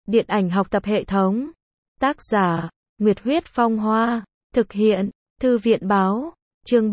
Điện ảnh học tập hệ thống. Tác giả, Nguyệt Huyết Phong Hoa. Thực hiện, Thư viện Báo. Chương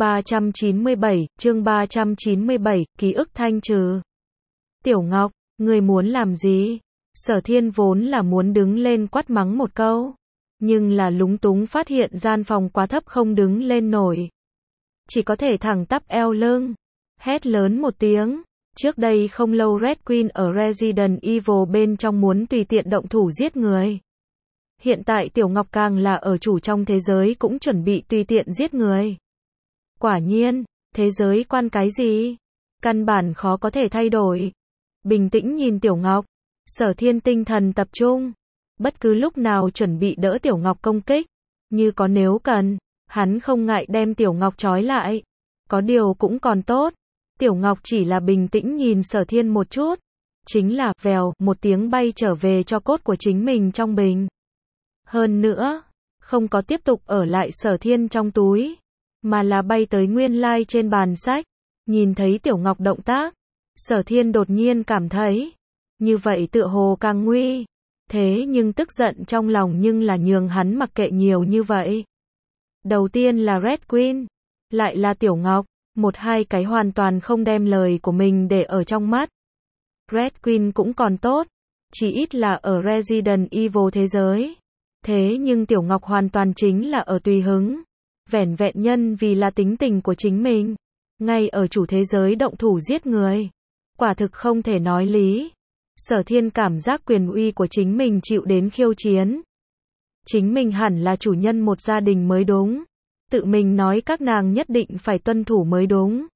397, ký ức thanh trừ. Tiểu Ngọc, người muốn làm gì? Sở Thiên vốn là muốn đứng lên quát mắng một câu, nhưng là lúng túng phát hiện gian phòng quá thấp không đứng lên nổi. Chỉ có thể thẳng tắp eo lưng, hét lớn một tiếng. Trước đây không lâu Red Queen ở Resident Evil bên trong muốn tùy tiện động thủ giết người. Hiện tại Tiểu Ngọc càng là ở chủ trong thế giới cũng chuẩn bị tùy tiện giết người. Quả nhiên, thế giới quan cái gì? Căn bản khó có thể thay đổi. Bình tĩnh nhìn Tiểu Ngọc, Sở Thiên tinh thần tập trung. Bất cứ lúc nào chuẩn bị đỡ Tiểu Ngọc công kích. Như có nếu cần, hắn không ngại đem Tiểu Ngọc trói lại. Có điều cũng còn tốt. Tiểu Ngọc chỉ là bình tĩnh nhìn Sở Thiên một chút. Chính là, vèo, một tiếng bay trở về cho cốt của chính mình trong bình. Hơn nữa, không có tiếp tục ở lại Sở Thiên trong túi, mà là bay tới nguyên lai trên bàn sách. Nhìn thấy Tiểu Ngọc động tác, Sở Thiên đột nhiên cảm thấy, như vậy tựa hồ càng nguy. Thế nhưng tức giận trong lòng nhưng là nhường hắn mặc kệ nhiều như vậy. Đầu tiên là Red Queen, lại là Tiểu Ngọc, một hai cái hoàn toàn không đem lời của mình để ở trong mắt. Red Queen cũng còn tốt, chỉ ít là ở Resident Evil thế giới. Thế nhưng Tiểu Ngọc hoàn toàn chính là ở tùy hứng. Vẻn vẹn nhân vì là tính tình của chính mình. Ngay ở chủ thế giới động thủ giết người. Quả thực không thể nói lý. Sở Thiên cảm giác quyền uy của chính mình chịu đến khiêu chiến. Chính mình hẳn là chủ nhân một gia đình mới đúng. Tự mình nói các nàng nhất định phải tuân thủ mới đúng.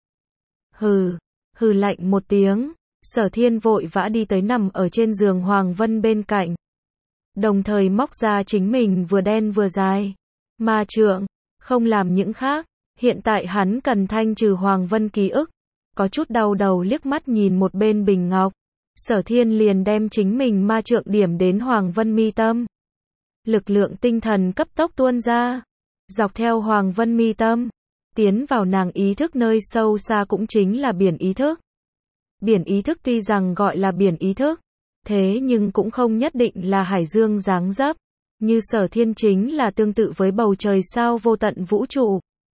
Hừ lạnh một tiếng. Sở Thiên vội vã đi tới nằm ở trên giường Hoàng Vân bên cạnh. Đồng thời móc ra chính mình vừa đen vừa dài ma trượng, không làm những khác. Hiện tại hắn cần thanh trừ Hoàng Vân ký ức. Có chút đau đầu liếc mắt nhìn một bên bình ngọc. Sở Thiên liền đem chính mình ma trượng điểm đến Hoàng Vân mi tâm. Lực lượng tinh thần cấp tốc tuôn ra, dọc theo Hoàng Vân mi tâm, tiến vào nàng ý thức nơi sâu xa cũng chính là biển ý thức. Biển ý thức tuy rằng gọi là biển ý thức, thế nhưng cũng không nhất định là hải dương dáng dấp. Như Sở Thiên chính là tương tự với bầu trời sao vô tận vũ trụ.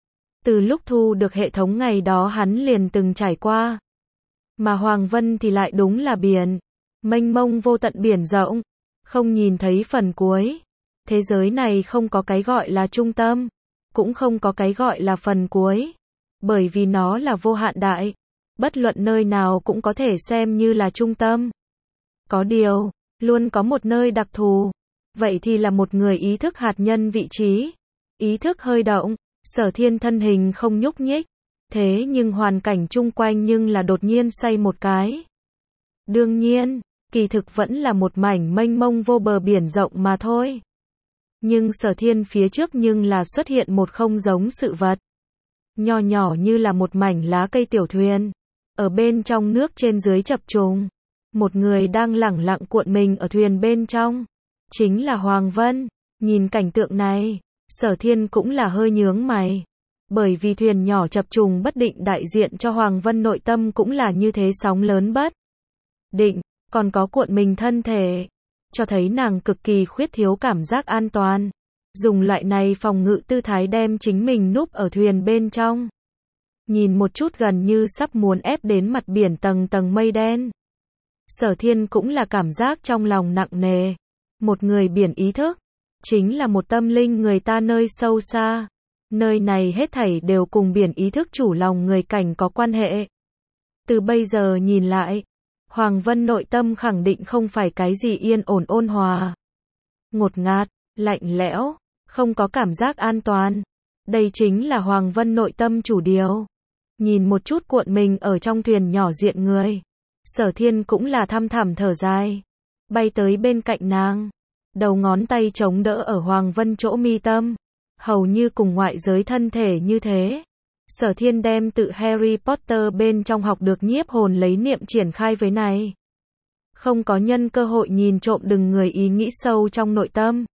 Từ lúc thu được hệ thống ngày đó hắn liền từng trải qua. Mà Hoàng Vân thì lại đúng là biển. Mênh mông vô tận biển rộng. Không nhìn thấy phần cuối. Thế giới này không có cái gọi là trung tâm. Cũng không có cái gọi là phần cuối. Bởi vì nó là vô hạn đại. Bất luận nơi nào cũng có thể xem như là trung tâm. Có điều, luôn có một nơi đặc thù. Vậy thì là một người ý thức hạt nhân vị trí. Ý thức hơi động, Sở Thiên thân hình không nhúc nhích. Thế nhưng hoàn cảnh chung quanh nhưng là đột nhiên xoay một cái. Đương nhiên, kỳ thực vẫn là một mảnh mênh mông vô bờ biển rộng mà thôi. Nhưng Sở Thiên phía trước nhưng là xuất hiện một không giống sự vật. Nho nhỏ như là một mảnh lá cây tiểu thuyền. Ở bên trong nước trên dưới chập trùng. Một người đang lẳng lặng cuộn mình ở thuyền bên trong. Chính là Hoàng Vân. Nhìn cảnh tượng này, Sở Thiên cũng là hơi nhướng mày. Bởi vì thuyền nhỏ chập trùng bất định đại diện cho Hoàng Vân nội tâm cũng là như thế sóng lớn bất định, còn có cuộn mình thân thể. Cho thấy nàng cực kỳ khuyết thiếu cảm giác an toàn. Dùng loại này phòng ngự tư thái đem chính mình núp ở thuyền bên trong. Nhìn một chút gần như sắp muốn ép đến mặt biển tầng tầng mây đen. Sở Thiên cũng là cảm giác trong lòng nặng nề. Một người biển ý thức, chính là một tâm linh người ta nơi sâu xa. Nơi này hết thảy đều cùng biển ý thức chủ lòng người cảnh có quan hệ. Từ bây giờ nhìn lại, Hoàng Vân nội tâm khẳng định không phải cái gì yên ổn ôn hòa. Ngột ngạt, lạnh lẽo, không có cảm giác an toàn. Đây chính là Hoàng Vân nội tâm chủ điều. Nhìn một chút cuộn mình ở trong thuyền nhỏ diện người. Sở Thiên cũng là thăm thẳm thở dài. Bay tới bên cạnh nàng. Đầu ngón tay chống đỡ ở Hoàng Vân chỗ mi tâm. Hầu như cùng ngoại giới thân thể như thế. Sở Thiên đem tự Harry Potter bên trong học được nhiếp hồn lấy niệm triển khai với này. Không có nhân cơ hội nhìn trộm đừng người ý nghĩ sâu trong nội tâm.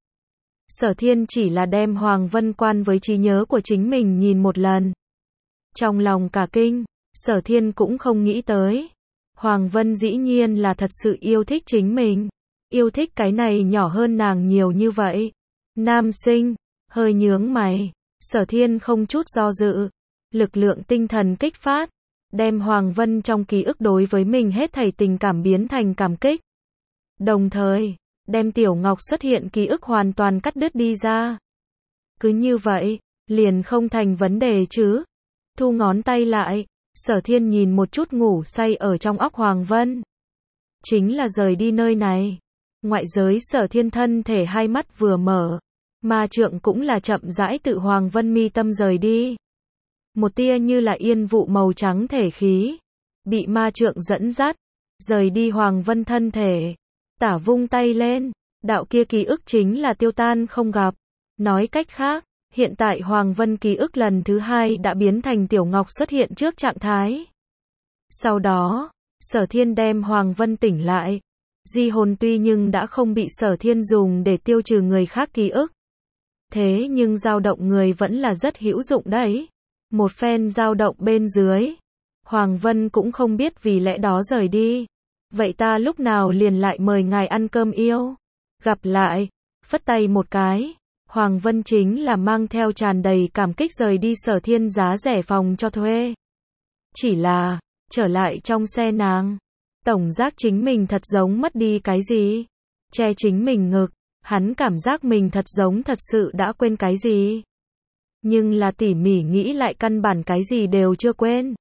Sở Thiên chỉ là đem Hoàng Vân quan với trí nhớ của chính mình nhìn một lần. Trong lòng cả kinh, Sở Thiên cũng không nghĩ tới. Hoàng Vân dĩ nhiên là thật sự yêu thích chính mình. Yêu thích cái này nhỏ hơn nàng nhiều như vậy. Nam sinh, hơi nhướng mày. Sở Thiên không chút do dự. Lực lượng tinh thần kích phát. Đem Hoàng Vân trong ký ức đối với mình hết thảy tình cảm biến thành cảm kích. Đồng thời, đem Tiểu Ngọc xuất hiện ký ức hoàn toàn cắt đứt đi ra. Cứ như vậy, liền không thành vấn đề chứ. Thu ngón tay lại, Sở Thiên nhìn một chút ngủ say ở trong óc Hoàng Vân. Chính là rời đi nơi này. Ngoại giới Sở Thiên thân thể hai mắt vừa mở. Ma trượng cũng là chậm rãi tự Hoàng Vân mi tâm rời đi. Một tia như là yên vụ màu trắng thể khí. Bị ma trượng dẫn dắt. Rời đi Hoàng Vân thân thể. Tả vung tay lên. Đạo kia ký ức chính là tiêu tan không gặp. Nói cách khác, hiện tại Hoàng Vân ký ức lần thứ hai đã biến thành Tiểu Ngọc xuất hiện trước trạng thái. Sau đó, Sở Thiên đem Hoàng Vân tỉnh lại. Di hồn tuy nhưng đã không bị Sở Thiên dùng để tiêu trừ người khác ký ức. Thế nhưng dao động người vẫn là rất hữu dụng đấy. Một phen dao động bên dưới. Hoàng Vân cũng không biết vì lẽ đó rời đi. Vậy ta lúc nào liền lại mời ngài ăn cơm yêu. Gặp lại. Phất tay một cái. Hoàng Vân chính là mang theo tràn đầy cảm kích rời đi Sở Thiên giá rẻ phòng cho thuê. Chỉ là, trở lại trong xe nàng. Tổng giác chính mình thật giống mất đi cái gì. Che chính mình ngực. Hắn cảm giác mình thật giống thật sự đã quên cái gì. Nhưng là tỉ mỉ nghĩ lại căn bản cái gì đều chưa quên.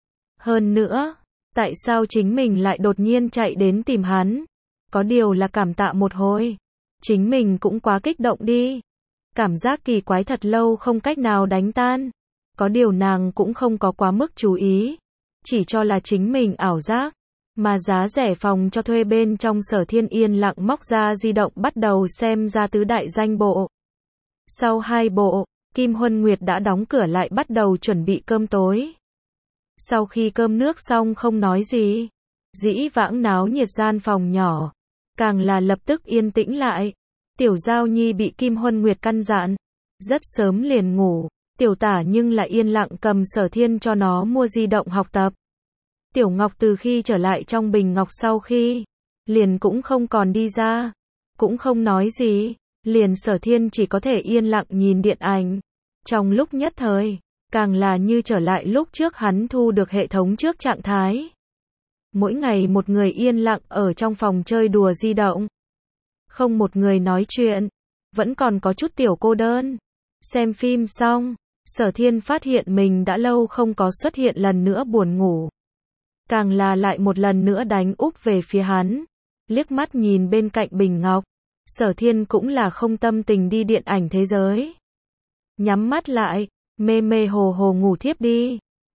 Hơn nữa, tại sao chính mình lại đột nhiên chạy đến tìm hắn? Có điều là cảm tạ một hồi. Chính mình cũng quá kích động đi. Cảm giác kỳ quái thật lâu không cách nào đánh tan. Có điều nàng cũng không có quá mức chú ý. Chỉ cho là chính mình ảo giác. Mà giá rẻ phòng cho thuê bên trong Sở Thiên yên lặng móc ra di động bắt đầu xem ra tứ đại danh bộ. Sau 2 bộ, Kim Huân Nguyệt đã đóng cửa lại bắt đầu chuẩn bị cơm tối. Sau khi cơm nước xong không nói gì. Dĩ vãng náo nhiệt gian phòng nhỏ. Càng là lập tức yên tĩnh lại. Tiểu Giao Nhi bị Kim Huân Nguyệt căn dặn. Rất sớm liền ngủ. Tiểu Tả nhưng lại yên lặng cầm Sở Thiên cho nó mua di động học tập. Tiểu Ngọc từ khi trở lại trong bình ngọc sau khi, liền cũng không còn đi ra. Cũng không nói gì. Liền Sở Thiên chỉ có thể yên lặng nhìn điện ảnh. Trong lúc nhất thời, càng là như trở lại lúc trước hắn thu được hệ thống trước trạng thái. Mỗi ngày một người yên lặng ở trong phòng chơi đùa di động. Không một người nói chuyện. Vẫn còn có chút tiểu cô đơn. Xem phim xong, Sở Thiên phát hiện mình đã lâu không có xuất hiện lần nữa buồn ngủ. Càng là lại một lần nữa đánh úp về phía hắn. Liếc mắt nhìn bên cạnh bình ngọc. Sở Thiên cũng là không tâm tình đi điện ảnh thế giới. Nhắm mắt lại, mê mê hồ hồ ngủ thiếp đi.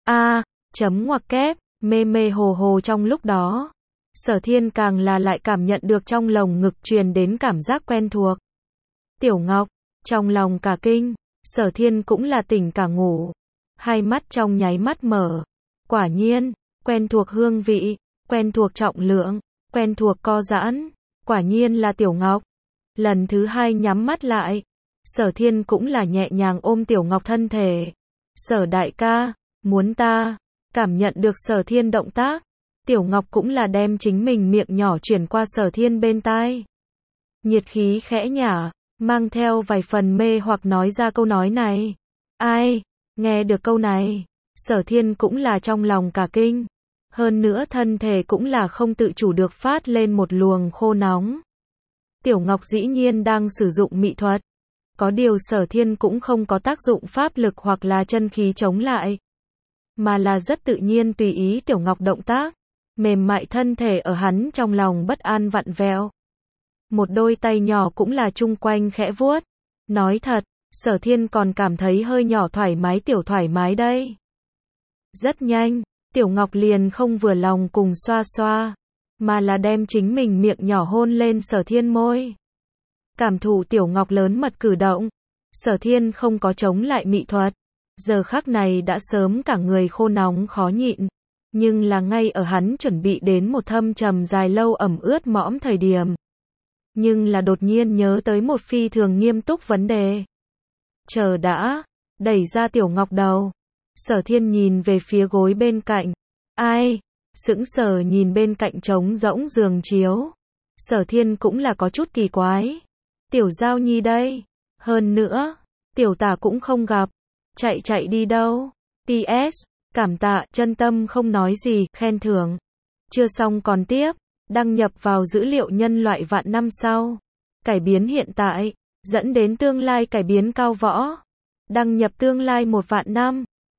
Chấm ngoặc kép, mê mê hồ hồ trong lúc đó. Sở Thiên càng là lại cảm nhận được trong lồng ngực truyền đến cảm giác quen thuộc. Tiểu Ngọc, trong lòng cả kinh, Sở Thiên cũng là tỉnh cả ngủ. Hai mắt trong nháy mắt mở. Quả nhiên, quen thuộc hương vị, quen thuộc trọng lượng, quen thuộc co giãn. Quả nhiên là Tiểu Ngọc. Lần thứ hai nhắm mắt lại. Sở Thiên cũng là nhẹ nhàng ôm Tiểu Ngọc thân thể. Sở đại ca, muốn ta. Cảm nhận được Sở Thiên động tác. Tiểu Ngọc cũng là đem chính mình miệng nhỏ chuyển qua Sở Thiên bên tai. Nhiệt khí khẽ nhả, mang theo vài phần mê hoặc nói ra câu nói này. Ai, nghe được câu này, Sở Thiên cũng là trong lòng cả kinh. Hơn nữa thân thể cũng là không tự chủ được phát lên một luồng khô nóng. Tiểu Ngọc dĩ nhiên đang sử dụng mị thuật. Có điều Sở Thiên cũng không có tác dụng pháp lực hoặc là chân khí chống lại. Mà là rất tự nhiên tùy ý Tiểu Ngọc động tác. Mềm mại thân thể ở hắn trong lòng bất an vặn vẹo. Một đôi tay nhỏ cũng là chung quanh khẽ vuốt. Nói thật, Sở Thiên còn cảm thấy hơi nhỏ thoải mái tiểu thoải mái đây. Rất nhanh, Tiểu Ngọc liền không vừa lòng cùng xoa xoa. Mà là đem chính mình miệng nhỏ hôn lên Sở Thiên môi. Cảm thụ Tiểu Ngọc lớn mật cử động. Sở Thiên không có chống lại mị thuật. Giờ khắc này đã sớm cả người khô nóng khó nhịn. Nhưng là ngay ở hắn chuẩn bị đến một thâm trầm dài lâu ẩm ướt mõm thời điểm. Nhưng là đột nhiên nhớ tới một phi thường nghiêm túc vấn đề. Chờ đã, đẩy ra Tiểu Ngọc đầu. Sở Thiên nhìn về phía gối bên cạnh. Ai? Sững sờ nhìn bên cạnh trống rỗng giường chiếu. Sở Thiên cũng là có chút kỳ quái. Tiểu Giao Nhi đây. Hơn nữa, tiểu tả cũng không gặp. Chạy đi đâu? PS, cảm tạ, chân tâm không nói gì, khen thưởng. Chưa xong còn tiếp. Đăng nhập vào dữ liệu nhân loại vạn năm sau. Cải biến hiện tại, dẫn đến tương lai cải biến cao võ. Đăng nhập tương lai 1 vạn năm.